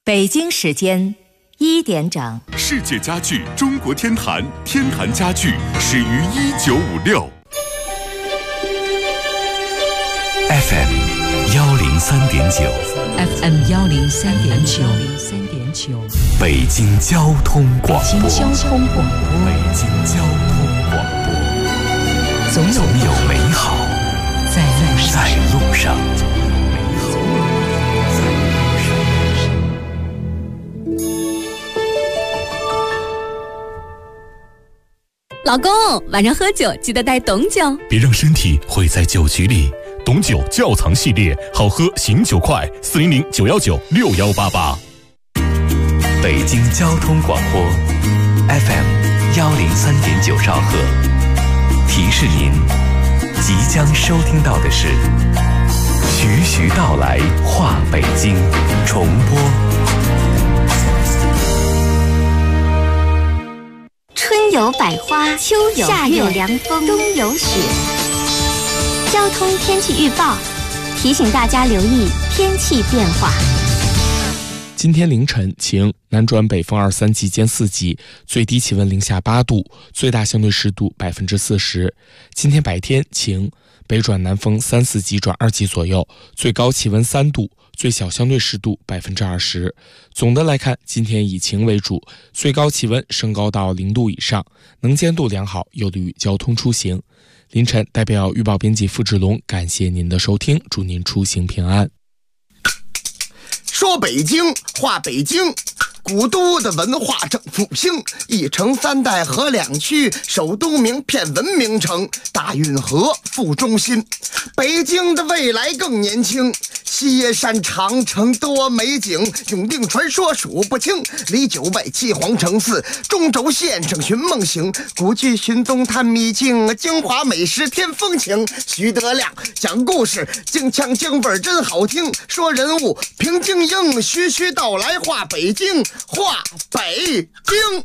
北京时间1点整， 世界家具中国天坛，天坛家具始于1956。 FM 103.9 FM 103.9 北京交通广播。 北京交通广播。 北京交通广播。总有美好在路上。 老公，晚上喝酒记得带董酒， 别让身体毁在酒局里。董酒窖藏系列，好喝醒酒快，400-919-6188。 北京交通广播 FM 103.9兆赫，提示您即将收听到的是徐徐道来话北京重播。 春有百花，秋有夏有凉风，冬有雪。交通天气预报提醒大家留意天气变化。 今天凌晨晴，南转北风2、3级间4级，最低气温零下8度，最大相对湿度40%。今天白天晴，北转南风3、4级转2级左右，最高气温3度，最小相对湿度20%。总的来看，今天以晴为主，最高气温升高到0度以上，能见度良好，有利于交通出行。凌晨代表预报编辑付志龙感谢您的收听，祝您出行平安。 说北京话北京，古都的文化正复兴，一城3代河2区，首都名片文明城，大运河副中心。北京的未来更年轻，西山长城多美景，永定传说数不清，离9外7皇城4，中轴线上寻梦行，古剧寻踪探秘境，京华美食添风情。徐德亮讲故事，京腔京味真好听，说人物平京应，徐徐道来话北京，话北京。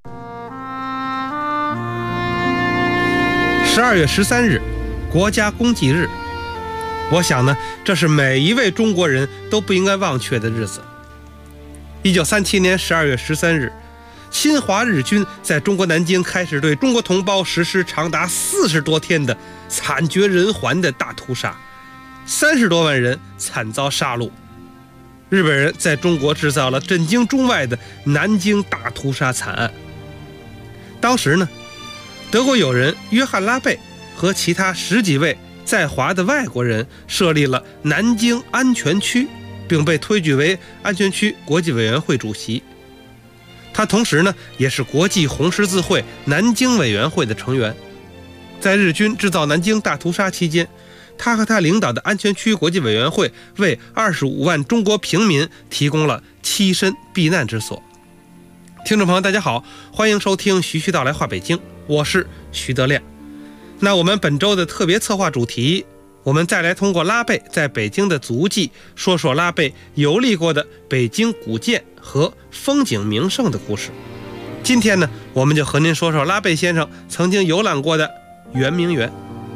12月13日，国家公祭日。我想呢，这是每一位中国人都不应该忘却的日子。1937年12月13日，侵华日军在中国南京开始对中国同胞实施长达40多天的惨绝人寰的大屠杀，30多万人惨遭杀戮。日本人在中国制造了震惊中外的南京大屠杀惨案。当时呢，德国友人约翰·拉贝和其他10几位在华的外国人设立了南京安全区，并被推举为安全区国际委员会主席。他同时呢，也是国际红十字会南京委员会的成员。在日军制造南京大屠杀期间，他和他领导的安全区国际委员会为25万中国平民提供了栖身避难之所。听众朋友大家好，欢迎收听徐徐道来话北京，我是徐德亮。那我们本周的特别策划主题，我们再来通过拉贝在北京的足迹，说说拉贝游历过的北京古建和风景名胜的故事。今天呢，我们就和您说说拉贝先生曾经游览过的圆明园。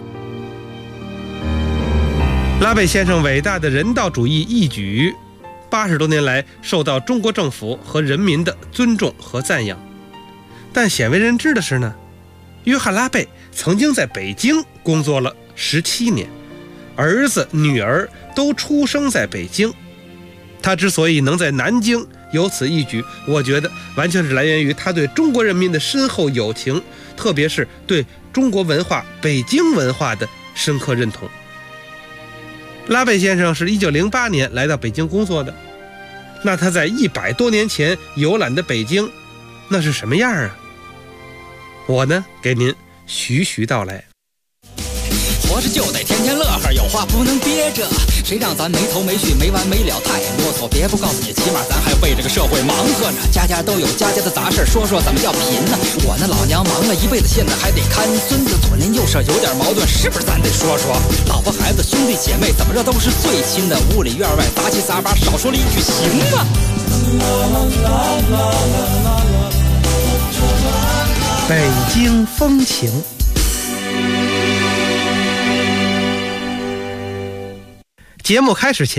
拉贝先生伟大的人道主义义举，80多年来受到中国政府和人民的尊重和赞扬。但鲜为人知的是呢，约翰·拉贝曾经在北京工作了17年，儿子女儿都出生在北京。他之所以能在南京有此一举，我觉得完全是来源于他对中国人民的深厚友情，特别是对中国文化、北京文化的深刻认同。拉贝先生是1908年来到北京工作的，那他在100多年前游览的北京，那是什么样啊？我呢，给您徐徐道来。 活着就得天天乐呵，有话不能憋着，谁让咱没头没绪没完没了太啰嗦，别不告诉你，起码咱还为这个社会忙活呢。家家都有家家的杂事，说说怎么叫贫呢？我那老娘忙了一辈子，现在还得看孙子，左邻右舍有点矛盾，是不是咱得说说？老婆孩子兄弟姐妹怎么着都是最亲的，屋里院外杂七杂八，少说了一句行吗？ 北京风情。节目开始前，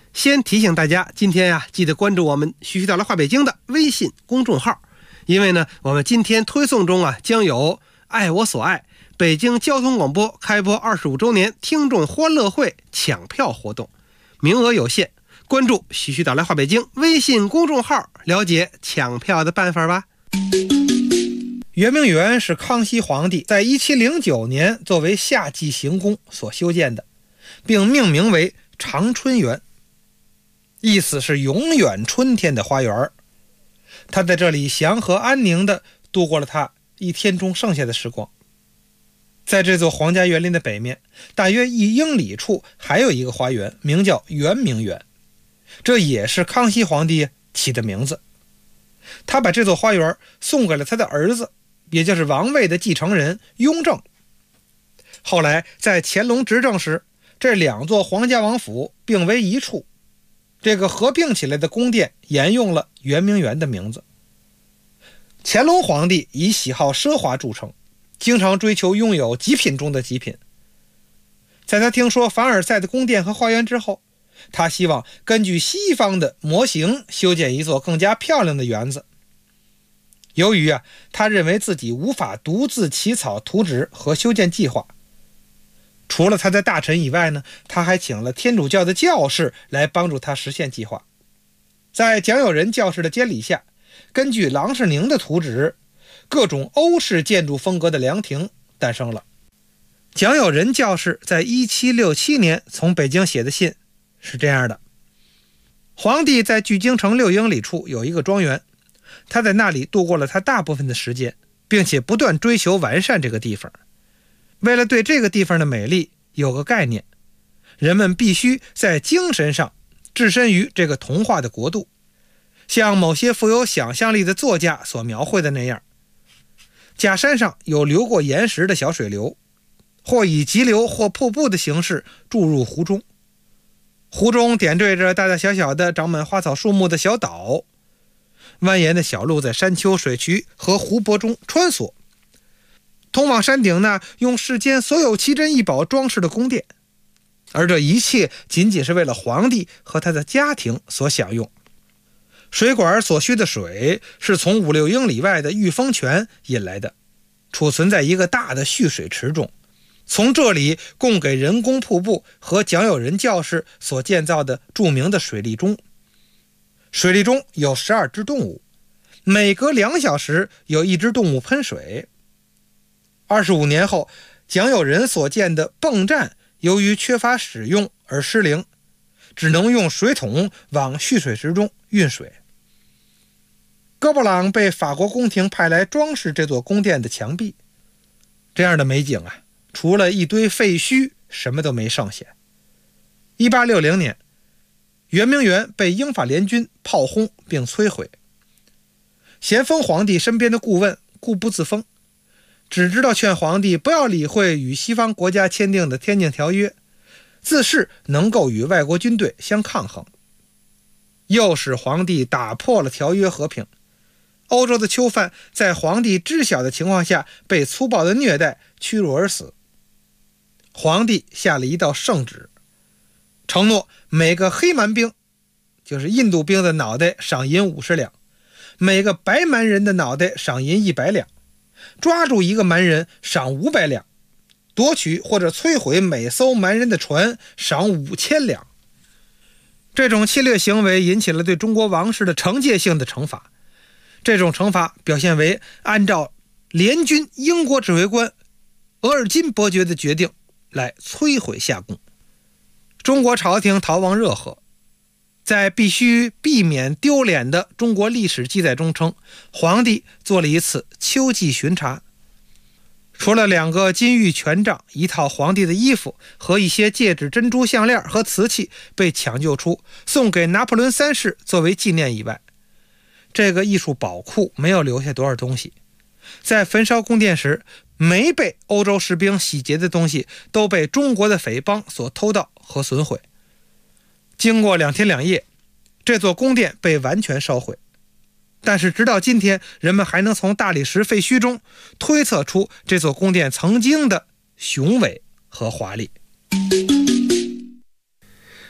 先提醒大家，今天呀，记得关注我们徐徐道来话北京的微信公众号，因为呢，我们今天推送中啊，将有爱我所爱北京交通广播开播25周年听众欢乐会抢票活动，名额有限，关注徐徐道来话北京微信公众号，了解抢票的办法吧。圆明园是康熙皇帝在1709年作为夏季行宫所修建的，并命名为长春园，意思是永远春天的花园。他在这里祥和安宁地度过了他一天中剩下的时光。在这座皇家园林的北面，大约1英里处还有一个花园，名叫圆明园，这也是康熙皇帝起的名字。他把这座花园送给了他的儿子，也就是王位的继承人雍正。后来在乾隆执政时，这2座皇家王府并为一处，这个合并起来的宫殿沿用了圆明园的名字。乾隆皇帝以喜好奢华著称，经常追求拥有极品中的极品。在他听说凡尔赛的宫殿和花园之后，他希望根据西方的模型修建一座更加漂亮的园子。由于他认为自己无法独自起草图纸和修建计划，除了他的大臣以外呢，他还请了天主教的教士来帮助他实现计划。在蒋友仁教士的监理下，根据郎世宁的图纸，各种欧式建筑风格的凉亭诞生了。蒋友仁教士在1767年从北京写的信是这样的：皇帝在距京城6英里处有一个庄园，他在那里度过了他大部分的时间，并且不断追求完善这个地方。为了对这个地方的美丽有个概念，人们必须在精神上置身于这个童话的国度，像某些富有想象力的作家所描绘的那样。假山上有流过岩石的小水流，或以急流或瀑布的形式注入湖中，湖中点缀着大大小小的长满花草树木的小岛，蜿蜒的小路在山丘、水渠和湖泊中穿梭，通往山顶那用世间所有奇珍异宝装饰的宫殿，而这一切仅仅是为了皇帝和他的家庭所享用。水管所需的水是从5-6英里外的御风泉引来的，储存在一个大的蓄水池中，从这里供给人工瀑布和蒋友仁教士所建造的著名的水利钟。水利中有12只动物，每隔2小时有1只动物喷水。25年后，蒋友仁所建的泵站由于缺乏使用而失灵，只能用水桶往蓄水池中运水。哥布朗被法国宫廷派来装饰这座宫殿的墙壁，这样的美景除了一堆废墟，什么都没剩下。1860年，圆明园被英法联军炮轰并摧毁。咸丰皇帝身边的顾问固步自封，只知道劝皇帝不要理会与西方国家签订的天津条约，自恃能够与外国军队相抗衡，又使皇帝打破了条约和平。欧洲的囚犯在皇帝知晓的情况下被粗暴的虐待，屈辱而死。皇帝下了一道圣旨，承诺每个黑蛮兵，就是印度兵的脑袋赏银50两，每个白蛮人的脑袋赏银100两，抓住一个蛮人赏500两，夺取或者摧毁每艘蛮人的船赏5000两。这种侵略行为引起了对中国王室的惩戒性的惩罚。这种惩罚表现为按照联军英国指挥官额尔金伯爵的决定来摧毁夏宫。中国朝廷逃亡热河，在必须避免丢脸的中国历史记载中称，皇帝做了一次秋季巡查，除了2个金玉权杖、一套皇帝的衣服和一些戒指、珍珠项链和瓷器被抢救出送给拿破仑3世作为纪念以外，这个艺术宝库没有留下多少东西。在焚烧宫殿时，没被欧洲士兵洗劫的东西都被中国的匪帮所偷盗和损毁。经过2天2夜，这座宫殿被完全烧毁，但是直到今天，人们还能从大理石废墟中推测出这座宫殿曾经的雄伟和华丽。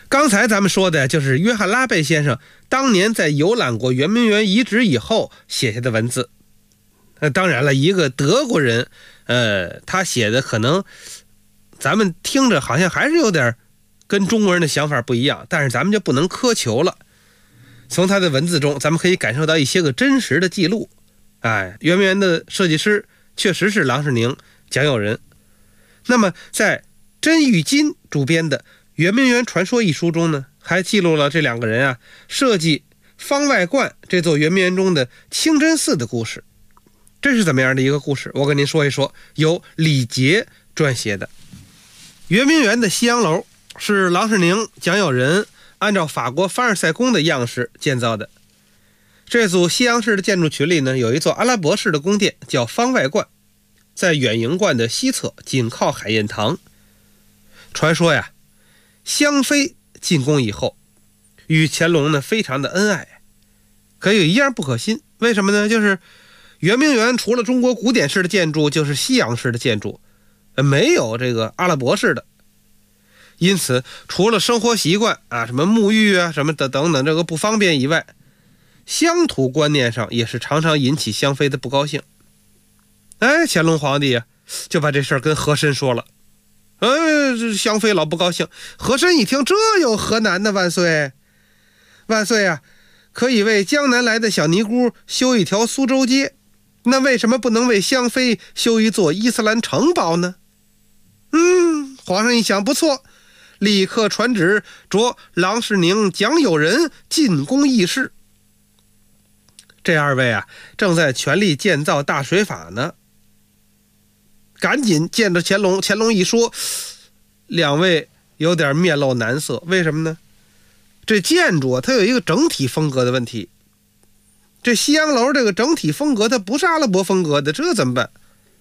刚才咱们说的就是约翰拉贝先生当年在游览过圆明园遗址以后写下的文字。当然了，一个德国人他写的可能咱们听着好像还是有点跟中国人的想法不一样，但是咱们就不能苛求了。从他的文字中咱们可以感受到一些个真实的记录。圆明园的设计师确实是郎世宁、蒋友仁。那么在甄玉金主编的《圆明园传说》一书中呢，还记录了这两个人设计方外观这座圆明园中的清真寺的故事。这是怎么样的一个故事？我跟您说一说，由李杰撰写的。圆明园的西洋楼是郎世宁、蒋友仁按照法国凡尔赛宫的样式建造的。这组西洋式的建筑群里呢，有一座阿拉伯式的宫殿叫方外观，在远迎观的西侧，紧靠海晏堂。传说香妃进宫以后与乾隆呢非常的恩爱，可有一样不可信，为什么呢？就是圆明园除了中国古典式的建筑就是西洋式的建筑，没有这个阿拉伯式的。因此除了生活习惯什么沐浴什么的等等这个不方便以外，乡土观念上也是常常引起香妃的不高兴。乾隆皇帝就把这事儿跟和珅说了。这香妃老不高兴。和珅一听，这有何难呢？万岁万岁可以为江南来的小尼姑修一条苏州街，那为什么不能为香妃修一座伊斯兰城堡呢？皇上一想，不错，立刻传旨着郎世宁、蒋友仁进宫议事。这二位正在全力建造大水法呢，赶紧见着乾隆。乾隆一说，两位有点面露难色。为什么呢？这建筑它有一个整体风格的问题，这西洋楼这个整体风格它不是阿拉伯风格的，这怎么办？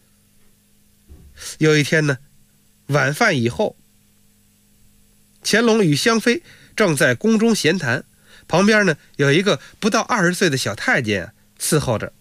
有一天呢，晚饭以后，乾隆与香妃正在宫中闲谈，旁边呢有一个不到20岁的小太监伺候着。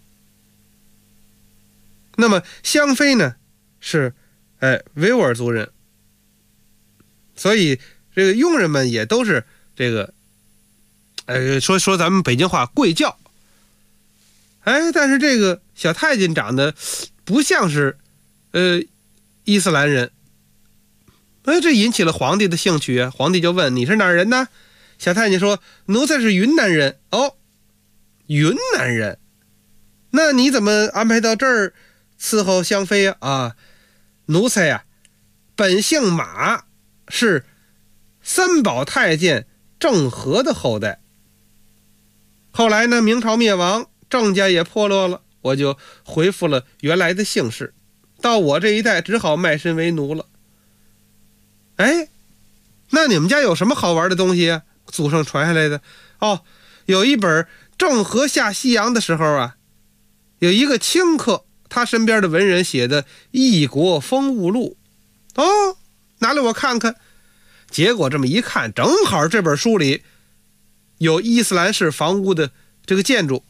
那么香妃呢是维吾尔族人，所以这个佣人们也都是这个说咱们北京话贵教。但是这个小太监长得不像是伊斯兰人。这引起了皇帝的兴趣皇帝就问，你是哪儿人呢？小太监说，奴才是云南人。云南人，那你怎么安排到这儿伺候香妃奴才本姓马，是三宝太监郑和的后代。后来呢，明朝灭亡，郑家也破落了，我就恢复了原来的姓氏，到我这一代只好卖身为奴了。那你们家有什么好玩的东西祖上传下来的？有一本郑和下西洋的时候有一个清客，他身边的文人写的《异国风物录》。拿来我看看。结果这么一看，正好这本书里有伊斯兰式房屋的这个建筑。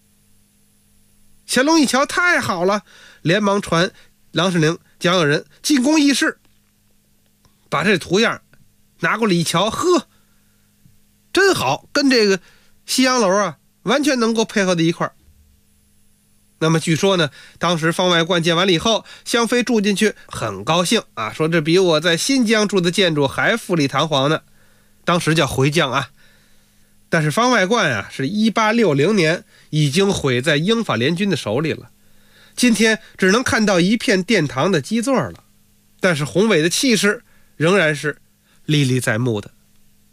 乾隆一瞧，太好了，连忙传郎世宁、蒋友仁进宫议事，把这图样拿过来一瞧，真好，跟这个西洋楼完全能够配合在一块儿。那么据说呢，当时方外观建完了以后，香妃住进去很高兴说这比我在新疆住的建筑还富丽堂皇呢。当时叫回疆但是方外观是1860年已经毁在英法联军的手里了，今天只能看到一片殿堂的基座了，但是宏伟的气势仍然是历历在目的。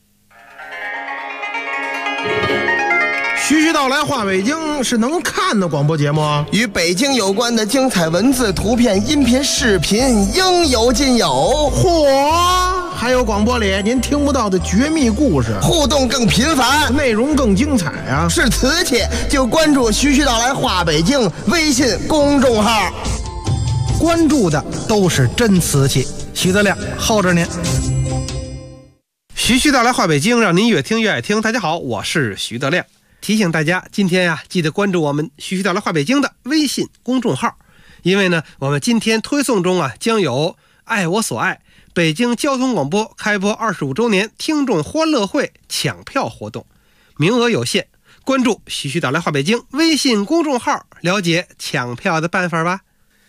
徐徐道来话北京是能看的广播节目， 与北京有关的精彩文字、图片、音频、视频应有尽有。 嚯，还有广播里您听不到的绝密故事， 互动更频繁， 内容更精彩是瓷器就关注徐徐道来话北京微信公众号， 关注的都是真瓷器。徐德亮候着您。 徐徐道来话北京，让您越听越爱听。大家好，我是徐德亮。提醒大家，今天记得关注我们徐徐道来话北京的微信公众号，因为呢，我们今天推送中将有爱我所爱北京交通广播开播25周年听众欢乐会抢票活动，名额有限，关注徐徐导来话北京微信公众号，了解抢票的办法吧。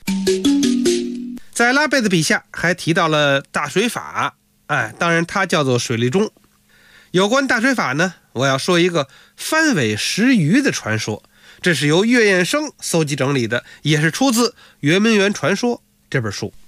在拉贝的笔下还提到了大水法，当然它叫做水利钟。有关大水法呢，我要说一个翻尾石鱼的传说，这是由岳彦生搜集整理的，也是出自《圆明园传说》这本书。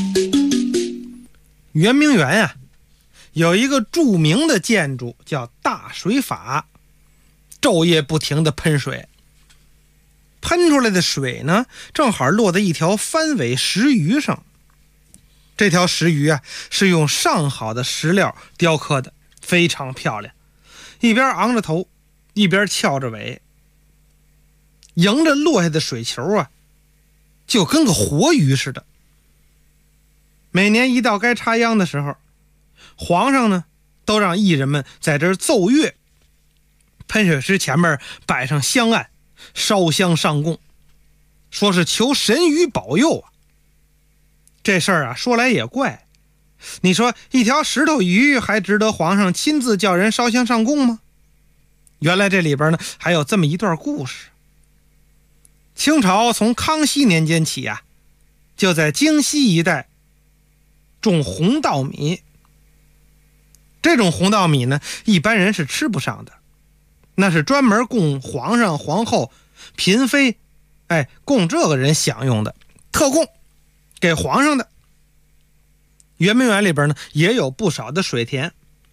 圆明园啊，有一个著名的建筑叫大水法，昼夜不停的喷水，喷出来的水呢，正好落在一条翻尾石鱼上。这条石鱼啊，是用上好的石料雕刻的，非常漂亮，一边昂着头，一边翘着尾，迎着落下的水球啊，就跟个活鱼似的。每年一到该插秧的时候，皇上呢都让艺人们在这儿奏乐，喷水池前面摆上香案，烧香上供，说是求神鱼保佑啊。这事儿啊说来也怪，你说一条石头鱼还值得皇上亲自叫人烧香上供吗？原来这里边呢还有这么一段故事。清朝从康熙年间起啊，就在京西一带种红稻米。这种红稻米呢，一般人是吃不上的，那是专门供皇上、皇后、嫔妃，供这个人享用的，特供给皇上的。圆明园里边呢，也有不少的水田。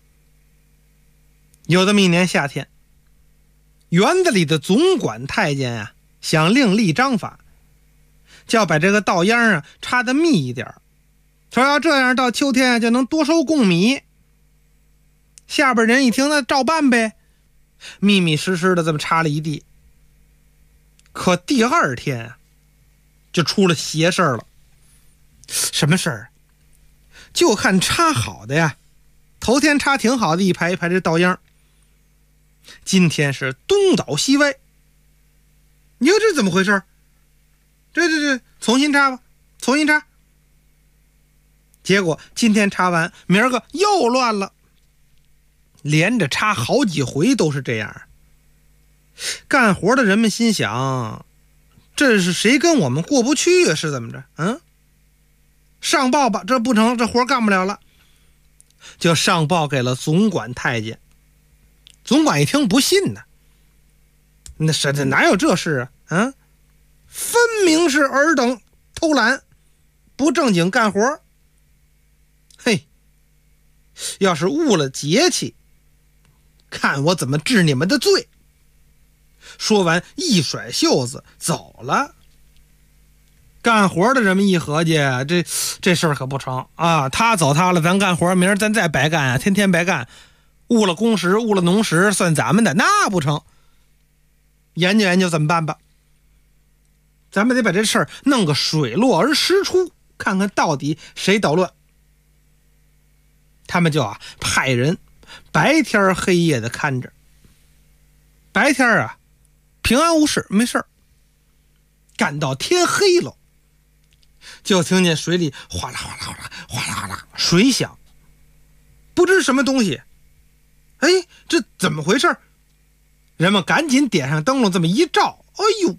有这么一年夏天，园子里的总管太监啊，想另立章法，叫把这个稻秧啊插得密一点，说要这样到秋天就能多收贡米。下边人一听，那照办呗，密密实实的这么插了一地。可第二天啊，就出了邪事了。什么事儿？就看插好的呀，头天插挺好的，一排一排这稻秧，今天是东倒西歪。你说这怎么回事？这重新插吧，重新插。结果今天插完，明儿个又乱了，连着插好几回都是这样。干活的人们心想，这是谁跟我们过不去啊？是怎么着？上报吧，这不成，这活干不了了，就上报给了总管太监。总管一听不信呢，那是这哪有这事啊？分明是尔等偷懒，不正经干活。嘿，要是误了节气，看我怎么治你们的罪。说完一甩袖子走了。干活的人们一合计，这事儿可不成啊！他走他了，咱干活，明儿咱再白干啊，天天白干，误了工时，误了农时，算咱们的，那不成。研究研究怎么办吧？咱们得把这事儿弄个水落而石出，看看到底谁捣乱。他们就派人白天黑夜的看着。白天啊，平安无事，没事儿。干到天黑了，就听见水里哗啦哗啦哗啦哗啦哗啦水响，不知什么东西。这怎么回事？人们赶紧点上灯笼，这么一照，哎呦，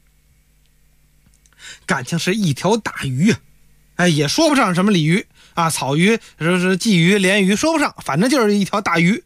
感情是一条大鱼啊！也说不上什么鲤鱼啊，草鱼、是鲫鱼、鲢鱼，说不上，反正就是一条大鱼，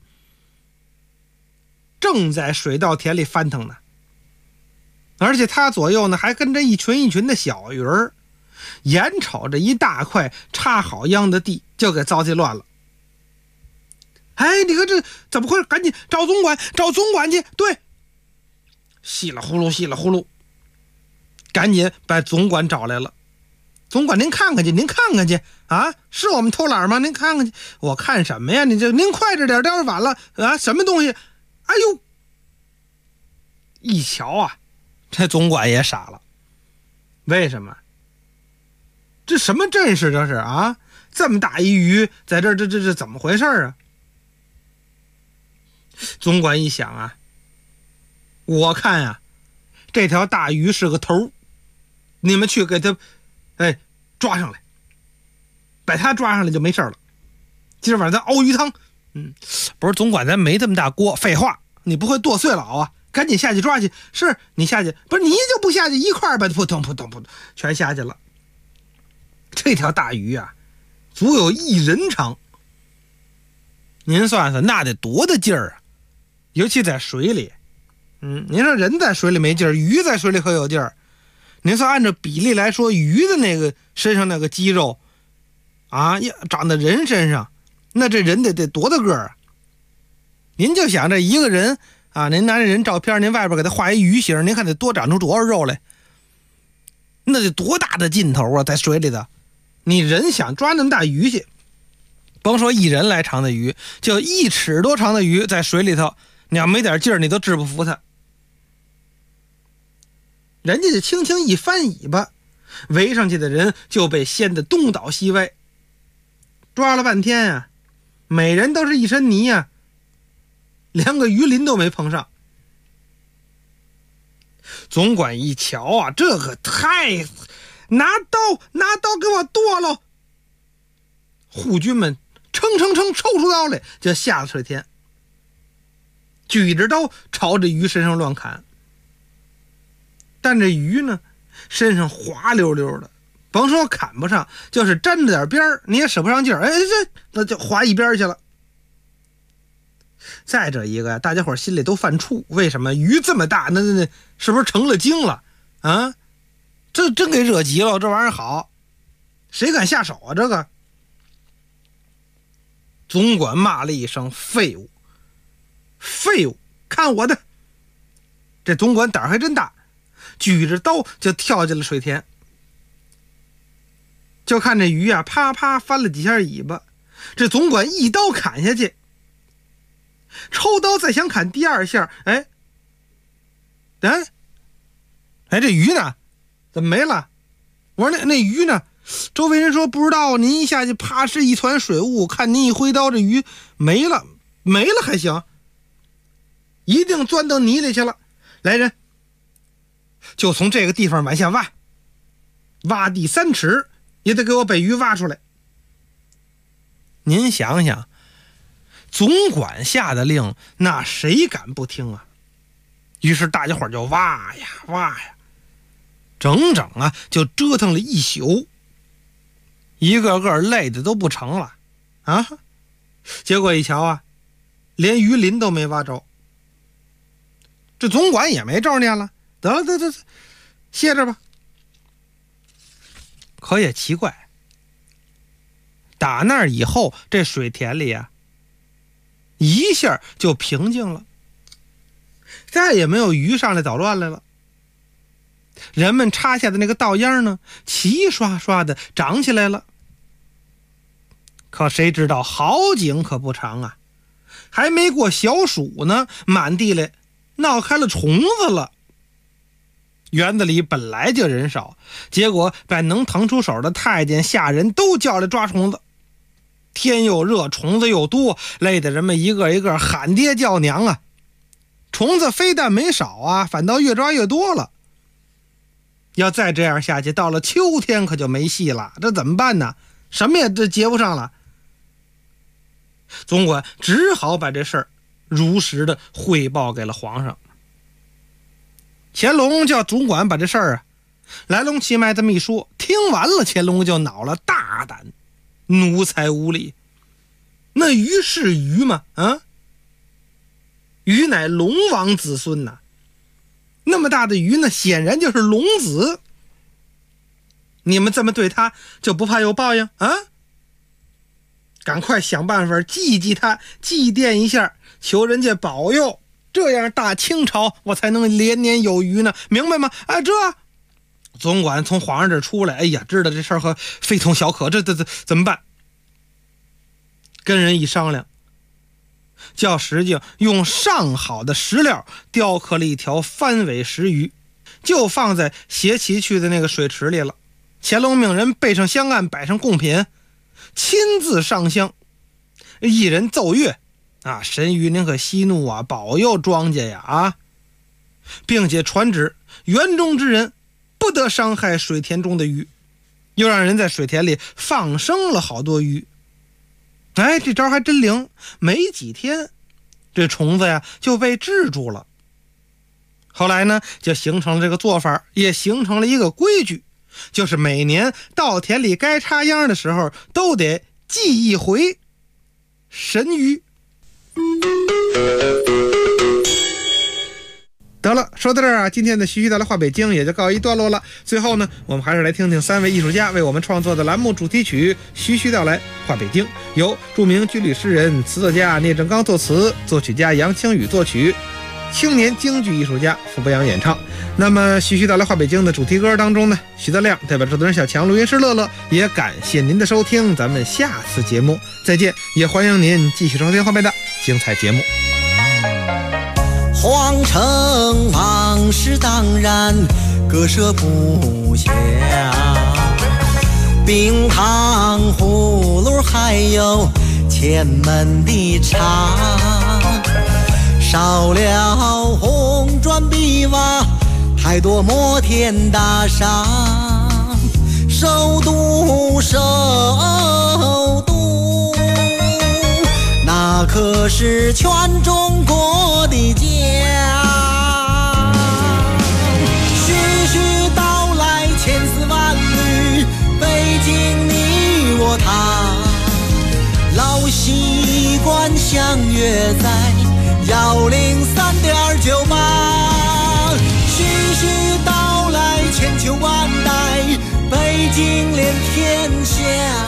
正在水稻田里翻腾呢。而且它左右呢还跟着一群一群的小鱼儿，眼瞅着一大块插好秧的地就给糟践乱了。你看这怎么回事？赶紧找总管，找总管去。对，稀里呼噜稀里呼噜，赶紧把总管找来了。总管，您看看去，您看看去啊！是我们偷懒吗？您看看去。我看什么呀？您快着点，待会儿晚了啊！什么东西？哎呦！一瞧啊，这总管也傻了。为什么？这什么阵势？这是啊！这么大一鱼在这怎么回事啊？总管一想啊，我看啊，这条大鱼是个头，你们去给他抓上来，把他抓上来就没事了。 今儿晚上咱熬鱼汤。不是总管，咱没这么大锅。废话，你不会剁碎了熬啊？赶紧下去抓去。是你下去，不是你就不下去一块儿吧？扑通扑通扑通，全下去了。这条大鱼啊，足有1人长。您算算，那得多大劲儿啊！尤其在水里。您说人在水里没劲儿，鱼在水里可有劲儿。您算按照比例来说，鱼的那个身上那个肌肉啊，长在人身上。那这人得多大个儿啊？您就想这一个人啊，您拿这人照片，您外边给他画一鱼形，您看得多长出多少肉来？那得多大的劲头啊，在水里的。你人想抓那么大鱼去，甭说1人来长的鱼，就1尺多长的鱼在水里头，你要没点劲儿，你都治不服它。人家就轻轻一翻尾巴，围上去的人就被掀得东倒西歪。抓了半天啊，每人都是一身泥啊，连个鱼鳞都没碰上。总管一瞧啊，这可太……拿刀给我剁了！护军们抽出刀来，就下了水田，举着刀朝着鱼身上乱砍。但这鱼呢，身上滑溜溜的，甭说砍不上，就是沾着点边儿，你也使不上劲儿，那就滑一边去了。再这一个呀，大家伙心里都犯怵，为什么鱼这么大？那是不是成了精了啊？这真给惹急了，这玩意儿好，谁敢下手啊？这个总管骂了一声：“废物，废物！看我的！”这总管胆儿还真大，举着刀就跳进了水田。就看这鱼啊，啪啪翻了几下尾巴，这总管一刀砍下去，抽刀再想砍第2下，这鱼呢？怎么没了？我说那鱼呢？周围人说不知道，您一下去啪是一团水雾，看您一挥刀，这鱼没了还行，一定钻到泥里去了。来人，就从这个地方往下挖地3尺，也得给我把鱼挖出来。您想想，总管下的令，那谁敢不听啊？于是大家伙就挖呀，整整啊就折腾了一宿，一个个累的都不成了啊！结果一瞧啊，连鱼鳞都没挖着。这总管也没招念了，得了，歇着吧。可也奇怪，打那儿以后，这水田里啊，一下就平静了，再也没有鱼上来捣乱来了。人们插下的那个稻秧呢，齐刷刷的长起来了。可谁知道好景可不长啊，还没过小暑呢，满地里闹开了虫子了。园子里本来就人少，结果把能腾出手的太监下人都叫来抓虫子。天又热，虫子又多，累得人们一个一个喊爹叫娘啊。虫子非但没少啊，反倒越抓越多了。要再这样下去，到了秋天可就没戏了，这怎么办呢？什么也这接不上了。总管只好把这事儿如实的汇报给了皇上。乾隆叫总管把这事儿啊来龙去脉这么一说，听完了乾隆就恼了，大胆奴才无礼。那鱼是鱼吗？鱼乃龙王子孙呐，那么大的鱼呢，显然就是龙子。你们这么对他，就不怕有报应啊？赶快想办法祭他，祭奠一下，求人家保佑，这样大清朝我才能连年有余呢，明白吗？这总管从皇上这出来，知道这事儿和非同小可，这怎么办？跟人一商量，叫石匠用上好的石料雕刻了一条翻尾石鱼，就放在携其去的那个水池里了。乾隆命人备上香案，摆上贡品，亲自上香，一人奏乐啊，神鱼您可息怒啊，保佑庄稼呀啊，并且传旨园中之人不得伤害水田中的鱼，又让人在水田里放生了好多鱼。 哎，这招还真灵，没几天这虫子呀就被治住了。后来呢就形成了这个做法，也形成了一个规矩，就是每年稻田里该插秧的时候都得祭一回神鱼。得了，说到这儿啊，今天的徐徐带来话北京也就告一段落了。最后呢，我们还是来听听3位艺术家为我们创作的栏目主题曲《徐徐带来话北京》，由著名军旅诗人、词作家聂正刚作词，作曲家杨清宇作曲，青年京剧艺术家傅博洋演唱。那么徐徐带来话北京的主题歌当中呢，徐德亮代表制作人小强、录音师乐乐，也感谢您的收听，咱们下次节目再见，也欢迎您继续收听后面的精彩节目。 皇城往事当然割舍不下，冰糖葫芦还有前门的茶，少了红砖碧瓦，太多摩天大厦，首都那可是全中国的家。徐徐道来千丝万缕，北京你我他，老习惯相约在103.98。徐徐道来千秋万代，北京连天下。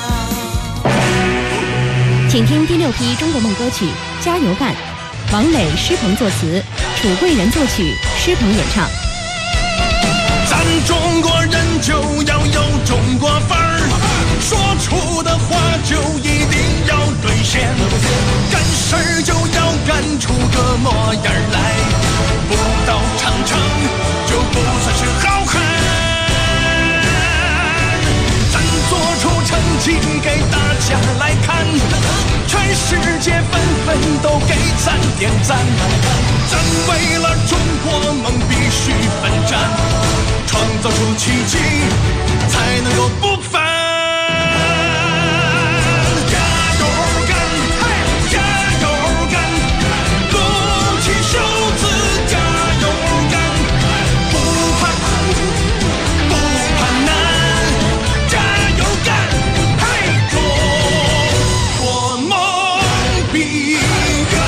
请听第6批中国梦歌曲《加油干》，王磊、施鹏作词，楚贵人作曲，施鹏演唱。 咱中国人就要有中国范儿，说出的话就一定要兑现，干事儿就要干出个模样来，不到长城就不算是好汉。咱做出成绩给大家来看，全世界纷纷都给咱点赞，咱为了中国梦必须奋战，创造出奇迹才能够不凡。加油干，加油干，鼓起袖子加油干，不怕苦不怕难，加油干，中国梦必圆。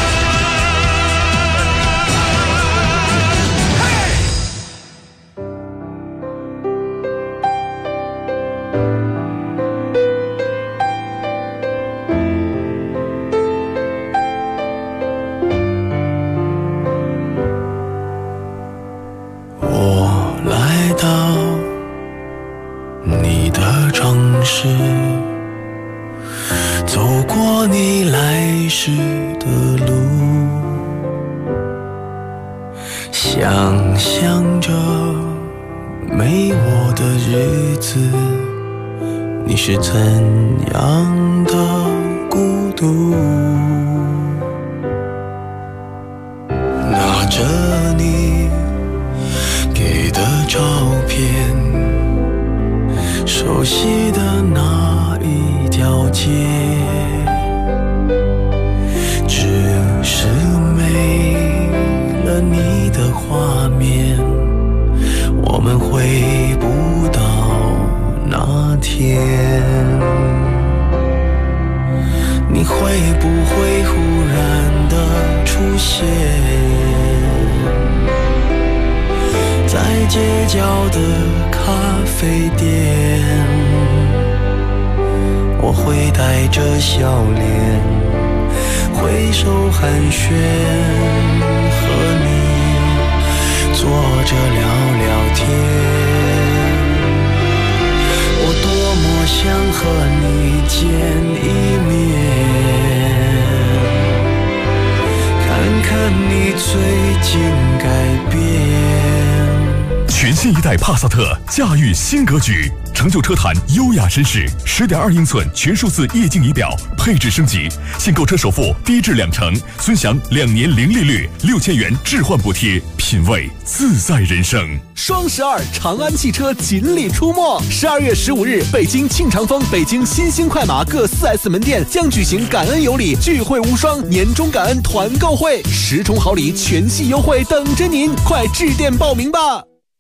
我来到你的城市，走过你来时的路，想象着没我的日子，你是怎样的孤独，拿着你给的照片，熟悉的那一条街，只是没了你的画面，我们回不到那天。你会不会忽然的出现在街角的咖啡店？我会带着笑脸挥手寒暄，和你坐着聊聊天。我多么想和你见一面，看看你最近改变。 全新一代帕萨特驾驭新格局，成就车坛优雅绅士。10.2英寸全数字液晶仪表，配置升级，现购车首付低至2成，尊享2年零利率，6000元置换补贴。 品味自在人生。 双12长安汽车锦鲤出没，12月15日，北京庆长峰、北京新兴快马各 4S 门店将举行感恩有礼聚会无双年终感恩团购会，10重好礼全系优惠等着您，快致电报名吧。